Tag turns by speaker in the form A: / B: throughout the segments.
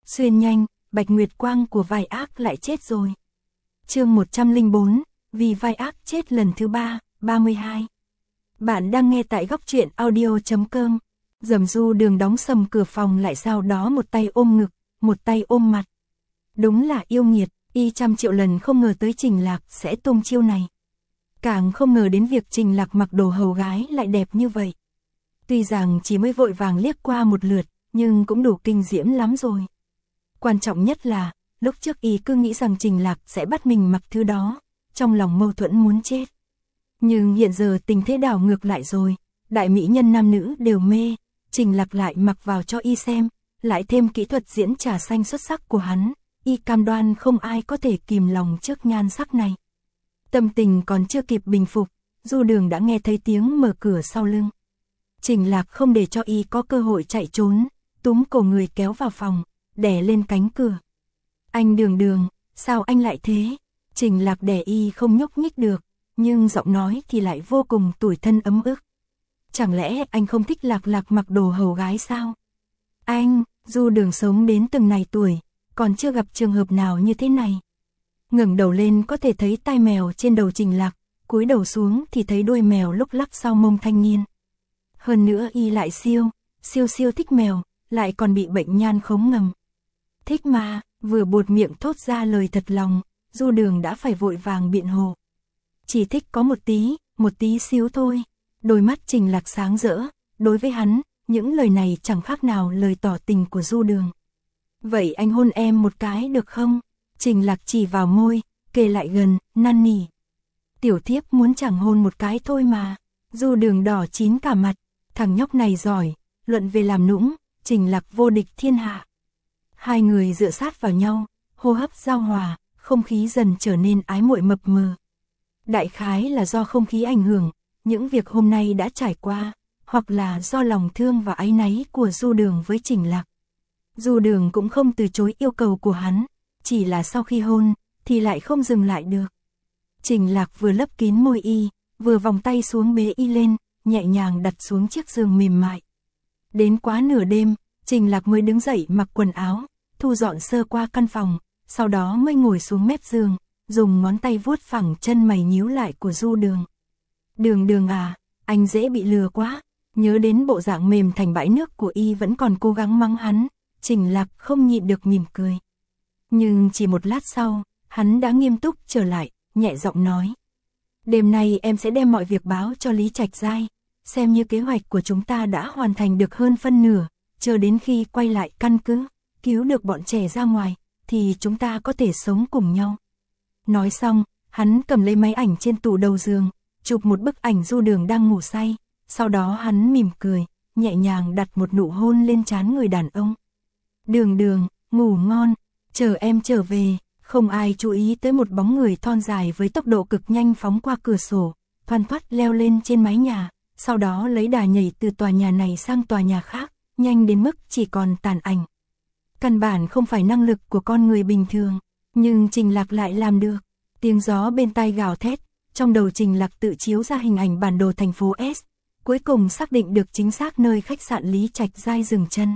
A: Xuyên nhanh, Bạch Nguyệt Quang của vai ác lại chết rồi. Chương 104, vì vai ác chết lần thứ 32. Bạn đang nghe tại góc truyện audio.com. Dầm Du Đường đóng sầm cửa phòng lại, sau đó một tay ôm ngực, một tay ôm mặt. Đúng là yêu nghiệt, y trăm triệu lần không ngờ tới Trình Lạc sẽ tung chiêu này. Càng không ngờ đến việc Trình Lạc mặc đồ hầu gái lại đẹp như vậy. Tuy rằng chỉ mới vội vàng liếc qua một lượt, nhưng cũng đủ kinh diễm lắm rồi. Quan trọng nhất là, lúc trước y cứ nghĩ rằng Trình Lạc sẽ bắt mình mặc thứ đó, trong lòng mâu thuẫn muốn chết. Nhưng hiện giờ tình thế đảo ngược lại rồi, đại mỹ nhân nam nữ đều mê, Trình Lạc lại mặc vào cho y xem, lại thêm kỹ thuật diễn trà xanh xuất sắc của hắn, y cam đoan không ai có thể kìm lòng trước nhan sắc này. Tâm tình còn chưa kịp bình phục, Du Đường đã nghe thấy tiếng mở cửa sau lưng. Trình Lạc không để cho y có cơ hội chạy trốn, túm cổ người kéo vào phòng, đè lên cánh cửa. Anh Đường Đường, sao anh lại thế? Trình Lạc đè y không nhúc nhích được, nhưng giọng nói thì lại vô cùng tủi thân ấm ức. Chẳng lẽ anh không thích Lạc Lạc mặc đồ hầu gái sao? Anh, Du Đường sống đến từng này tuổi, còn chưa gặp trường hợp nào như thế này. Ngẩng đầu lên có thể thấy tai mèo trên đầu Trình Lạc, cúi đầu xuống thì thấy đuôi mèo lúc lắc sau mông thanh niên. Hơn nữa y lại siêu thích mèo, lại còn bị bệnh nhan khống ngầm. Thích mà, vừa buột miệng thốt ra lời thật lòng, Du Đường đã phải vội vàng biện hộ. Chỉ thích có một tí xíu thôi. Đôi mắt Trình Lạc sáng rỡ, đối với hắn, những lời này chẳng khác nào lời tỏ tình của Du Đường. Vậy anh hôn em một cái được không? Trình Lạc chỉ vào môi, kề lại gần, năn nỉ. Tiểu thiếp muốn chẳng hôn một cái thôi mà. Du Đường đỏ chín cả mặt, thằng nhóc này giỏi, luận về làm nũng, Trình Lạc vô địch thiên hạ. Hai người dựa sát vào nhau, hô hấp giao hòa, không khí dần trở nên ái muội mập mờ. Đại khái là do không khí ảnh hưởng, những việc hôm nay đã trải qua, hoặc là do lòng thương và áy náy của Du Đường với Trình Lạc. Du Đường cũng không từ chối yêu cầu của hắn, chỉ là sau khi hôn, thì lại không dừng lại được. Trình Lạc vừa lấp kín môi y, vừa vòng tay xuống bế y lên, nhẹ nhàng đặt xuống chiếc giường mềm mại. Đến quá nửa đêm, Trình Lạc mới đứng dậy mặc quần áo, thu dọn sơ qua căn phòng, sau đó mới ngồi xuống mép giường, dùng ngón tay vuốt phẳng chân mày nhíu lại của Du Đường. Đường Đường à, anh dễ bị lừa quá. Nhớ đến bộ dạng mềm thành bãi nước của y vẫn còn cố gắng mắng hắn, Trình Lạc không nhịn được mỉm cười. Nhưng chỉ một lát sau, hắn đã nghiêm túc trở lại, nhẹ giọng nói. Đêm nay em sẽ đem mọi việc báo cho Lý Trạch Giai, xem như kế hoạch của chúng ta đã hoàn thành được hơn phân nửa, chờ đến khi quay lại căn cứ, cứu được bọn trẻ ra ngoài, thì chúng ta có thể sống cùng nhau. Nói xong, hắn cầm lấy máy ảnh trên tủ đầu giường, chụp một bức ảnh Du Đường đang ngủ say, sau đó hắn mỉm cười, nhẹ nhàng đặt một nụ hôn lên trán người đàn ông. Đường Đường, ngủ ngon, chờ em trở về. Không ai chú ý tới một bóng người thon dài với tốc độ cực nhanh phóng qua cửa sổ, thoăn thoắt leo lên trên mái nhà, sau đó lấy đà nhảy từ tòa nhà này sang tòa nhà khác, nhanh đến mức chỉ còn tàn ảnh. Căn bản không phải năng lực của con người bình thường, nhưng Trình Lạc lại làm được. Tiếng gió bên tai gào thét, trong đầu Trình Lạc tự chiếu ra hình ảnh bản đồ thành phố S, cuối cùng xác định được chính xác nơi khách sạn Lý Trạch Giai dừng chân.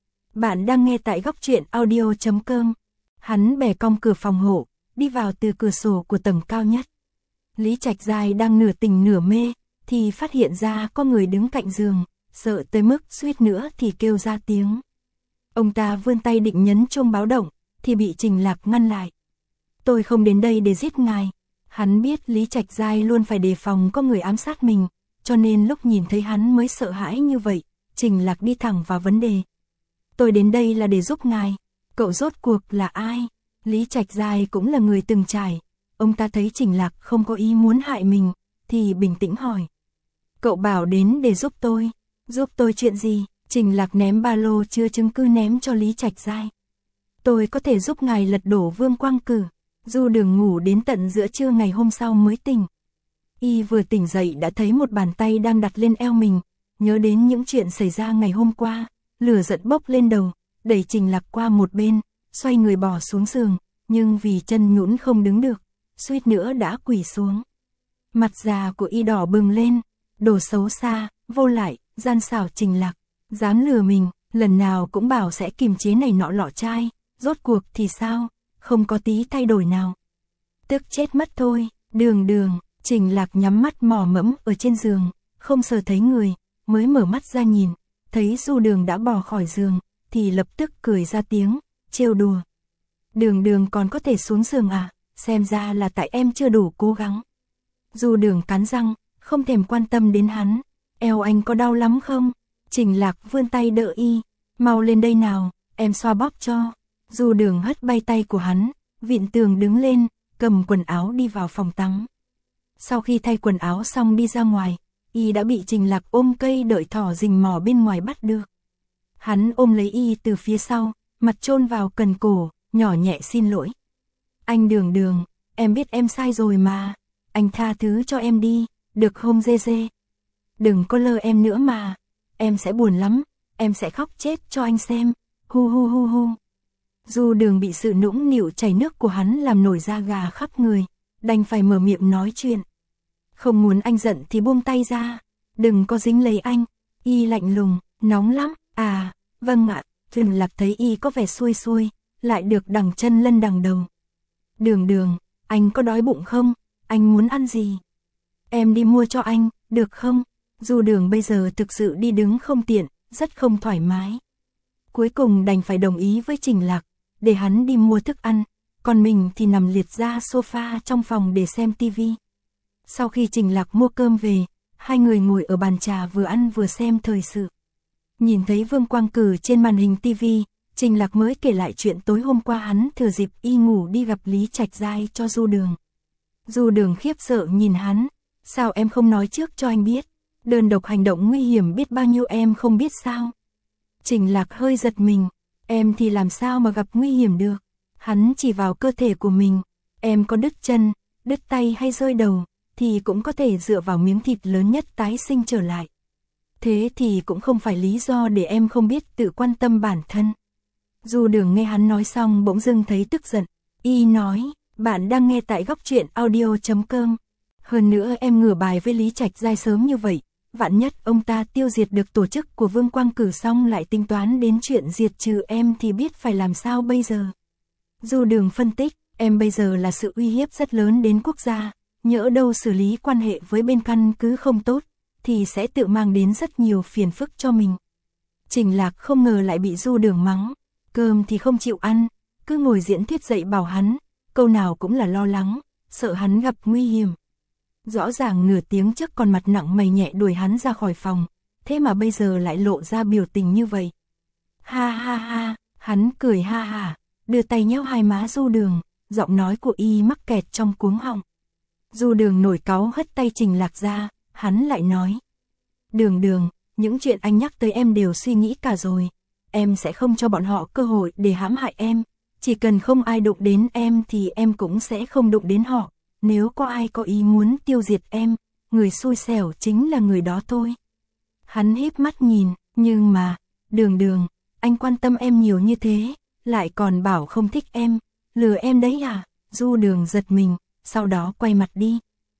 A: Bạn đang nghe tại góc truyện audio.com. Hắn bẻ cong cửa phòng hộ, đi vào từ cửa sổ của tầng cao nhất. Lý Trạch Giai đang nửa tỉnh nửa mê, thì phát hiện ra có người đứng cạnh giường, sợ tới mức suýt nữa thì kêu ra tiếng. Ông ta vươn tay định nhấn chuông báo động, thì bị Trình Lạc ngăn lại. Tôi không đến đây để giết ngài. Hắn biết Lý Trạch Giai luôn phải đề phòng có người ám sát mình, cho nên lúc nhìn thấy hắn mới sợ hãi như vậy. Trình Lạc đi thẳng vào vấn đề. Tôi đến đây là để giúp ngài. Cậu rốt cuộc là ai? Lý Trạch Giai cũng là người từng trải. Ông ta thấy Trình Lạc không có ý muốn hại mình, thì bình tĩnh hỏi. Cậu bảo đến để giúp tôi. Giúp tôi chuyện gì? Trình Lạc ném ba lô chưa chứng cứ ném cho Lý Trạch Giai. Tôi có thể giúp ngài lật đổ Vương Quang Cử. Du Đường ngủ đến tận giữa trưa ngày hôm sau mới tỉnh. Y vừa tỉnh dậy đã thấy một bàn tay đang đặt lên eo mình, nhớ đến những chuyện xảy ra ngày hôm qua, lửa giận bốc lên đầu, đẩy Trình Lạc qua một bên, xoay người bỏ xuống giường, nhưng vì chân nhũn không đứng được, suýt nữa đã quỳ xuống. Mặt già của y đỏ bừng lên, đồ xấu xa, vô lại, gian xảo Trình Lạc, dám lừa mình, lần nào cũng bảo sẽ kiềm chế này nọ lọ chai, rốt cuộc thì sao, không có tí thay đổi nào. Tức chết mất thôi, Đường, Trình Lạc nhắm mắt mò mẫm ở trên giường, không sờ thấy người, mới mở mắt ra nhìn, thấy Du Đường đã bò khỏi giường, thì lập tức cười ra tiếng, trêu đùa. Đường còn có thể xuống giường à, xem ra là tại em chưa đủ cố gắng. Du Đường cắn răng, không thèm quan tâm đến hắn, eo anh có đau lắm không? Trình Lạc vươn tay đỡ y, mau lên đây nào, em xoa bóp cho. Du Đường hất bay tay của hắn, vịn tường đứng lên, cầm quần áo đi vào phòng tắm. Sau khi thay quần áo xong đi ra ngoài, y đã bị Trình Lạc ôm cây đợi thỏ rình mò bên ngoài bắt được. Hắn ôm lấy y từ phía sau, mặt chôn vào cần cổ, nhỏ nhẹ xin lỗi. Anh Đường, em biết em sai rồi mà, anh tha thứ cho em đi, được không Dê Dê? Đừng có lơ em nữa mà, em sẽ buồn lắm, em sẽ khóc chết cho anh xem, hu. Du Đường bị sự nũng nịu chảy nước của hắn làm nổi da gà khắp người, đành phải mở miệng nói chuyện. Không muốn anh giận thì buông tay ra, đừng có dính lấy anh, y lạnh lùng, nóng lắm, à, vâng ạ. Trình Lạc thấy y có vẻ xuôi, lại được đằng chân lân đằng đầu. Đường, anh có đói bụng không, anh muốn ăn gì? Em đi mua cho anh, được không? Du Đường bây giờ thực sự đi đứng không tiện, rất không thoải mái. Cuối cùng đành phải đồng ý với Trình Lạc, để hắn đi mua thức ăn, còn mình thì nằm liệt ra sofa trong phòng để xem tivi. Sau khi Trình Lạc mua cơm về, hai người ngồi ở bàn trà vừa ăn vừa xem thời sự. Nhìn thấy Vương Quang Cử trên màn hình tivi, Trình Lạc mới kể lại chuyện tối hôm qua hắn thừa dịp y ngủ đi gặp Lý Trạch Giai cho Du Đường. Du Đường khiếp sợ nhìn hắn, sao em không nói trước cho anh biết, đơn độc hành động nguy hiểm biết bao nhiêu em không biết sao. Trình Lạc hơi giật mình, em thì làm sao mà gặp nguy hiểm được, hắn chỉ vào cơ thể của mình, em có đứt chân, đứt tay hay rơi đầu, thì cũng có thể dựa vào miếng thịt lớn nhất tái sinh trở lại. Thế thì cũng không phải lý do để em không biết tự quan tâm bản thân. Du Đường nghe hắn nói xong bỗng dưng thấy tức giận, y nói, bạn đang nghe tại Góc Truyện Audio.com. Hơn nữa em ngửa bài với Lý Trạch Giai sớm như vậy, vạn nhất ông ta tiêu diệt được tổ chức của Vương Quang Cử xong lại tính toán đến chuyện diệt trừ em thì biết phải làm sao bây giờ. Du Đường phân tích, em bây giờ là sự uy hiếp rất lớn đến quốc gia, nhỡ đâu xử lý quan hệ với bên căn cứ không tốt, thì sẽ tự mang đến rất nhiều phiền phức cho mình. Trình Lạc không ngờ lại bị Du Đường mắng, cơm thì không chịu ăn, cứ ngồi diễn thuyết dạy bảo hắn, câu nào cũng là lo lắng, sợ hắn gặp nguy hiểm. Rõ ràng nửa tiếng trước còn mặt nặng mày nhẹ đuổi hắn ra khỏi phòng, thế mà bây giờ lại lộ ra biểu tình như vậy. Ha, hắn cười ha hả, đưa tay nhéo hai má Du Đường, giọng nói của y mắc kẹt trong cuống họng. Du Đường nổi cáu hất tay Trình Lạc ra, hắn lại nói. Đường, những chuyện anh nhắc tới em đều suy nghĩ cả rồi, em sẽ không cho bọn họ cơ hội để hãm hại em, chỉ cần không ai đụng đến em thì em cũng sẽ không đụng đến họ, nếu có ai có ý muốn tiêu diệt em, người xui xẻo chính là người đó thôi. Hắn híp mắt nhìn, nhưng mà, Đường, anh quan tâm em nhiều như thế, lại còn bảo không thích em, lừa em đấy à? Du Đường giật mình, sau đó quay mặt đi.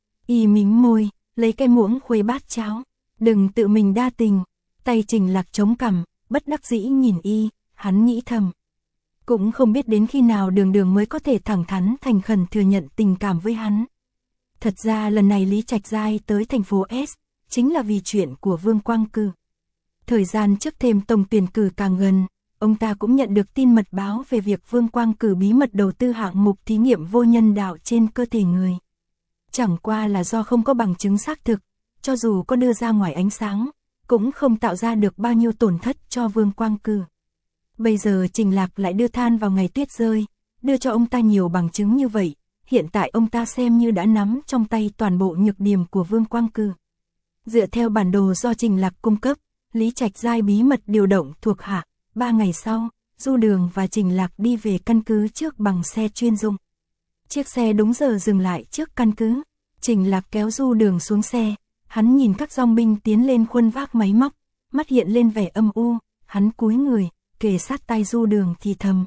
A: Y mím môi, lấy cái muỗng khuấy bát cháo, đừng tự mình đa tình. Tay Trình Lạc chống cằm, bất đắc dĩ nhìn y, hắn nghĩ thầm. Cũng không biết đến khi nào Đường mới có thể thẳng thắn thành khẩn thừa nhận tình cảm với hắn. Thật ra lần này Lý Trạch Giai tới thành phố S, chính là vì chuyện của Vương Quang Cử. Thời gian trước thêm tổng tuyển cử càng gần, ông ta cũng nhận được tin mật báo về việc Vương Quang Cử bí mật đầu tư hạng mục thí nghiệm vô nhân đạo trên cơ thể người. Chẳng qua là do không có bằng chứng xác thực, cho dù có đưa ra ngoài ánh sáng, cũng không tạo ra được bao nhiêu tổn thất cho Vương Quang Cử. Bây giờ Trình Lạc lại đưa than vào ngày tuyết rơi, đưa cho ông ta nhiều bằng chứng như vậy, hiện tại ông ta xem như đã nắm trong tay toàn bộ nhược điểm của Vương Quang Cử. Dựa theo bản đồ do Trình Lạc cung cấp, Lý Trạch Giai bí mật điều động thuộc hạ, 3 ngày sau, Du Đường và Trình Lạc đi về căn cứ trước bằng xe chuyên dụng. Chiếc xe đúng giờ dừng lại trước căn cứ, Trình Lạc kéo Du Đường xuống xe, hắn nhìn các dòng binh tiến lên khuân vác máy móc, mắt hiện lên vẻ âm u, hắn cúi người, kề sát tai Du Đường thì thầm.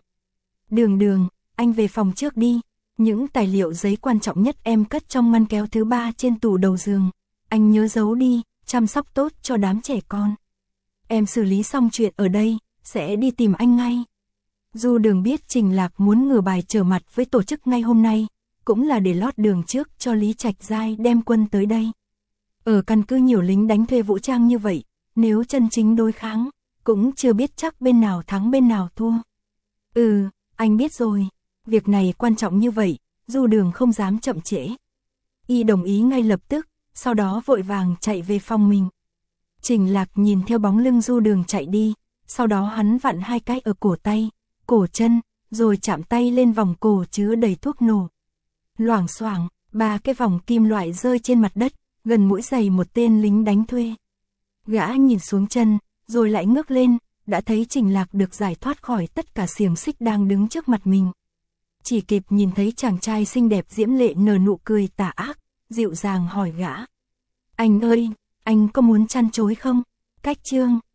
A: Đường, anh về phòng trước đi, những tài liệu giấy quan trọng nhất em cất trong ngăn kéo thứ 3 trên tủ đầu giường, anh nhớ giấu đi, chăm sóc tốt cho đám trẻ con. Em xử lý xong chuyện ở đây, sẽ đi tìm anh ngay. Du Đường biết Trình Lạc muốn ngửa bài trở mặt với tổ chức ngay hôm nay, cũng là để lót đường trước cho Lý Trạch Giai đem quân tới đây. Ở căn cứ nhiều lính đánh thuê vũ trang như vậy, nếu chân chính đối kháng, cũng chưa biết chắc bên nào thắng bên nào thua. Anh biết rồi, việc này quan trọng như vậy, Du Đường không dám chậm trễ. Y đồng ý ngay lập tức, sau đó vội vàng chạy về phòng mình. Trình Lạc nhìn theo bóng lưng Du Đường chạy đi, sau đó hắn vặn hai cái ở cổ tay, cổ chân, rồi chạm tay lên vòng cổ chứa đầy thuốc nổ. Loảng xoảng, 3 cái vòng kim loại rơi trên mặt đất, gần mũi giày một tên lính đánh thuê. Gã nhìn xuống chân, rồi lại ngước lên, đã thấy Trình Lạc được giải thoát khỏi tất cả xiềng xích đang đứng trước mặt mình. Chỉ kịp nhìn thấy chàng trai xinh đẹp diễm lệ nở nụ cười tà ác, dịu dàng hỏi gã. Anh ơi, anh có muốn chăn chối không? Cách chương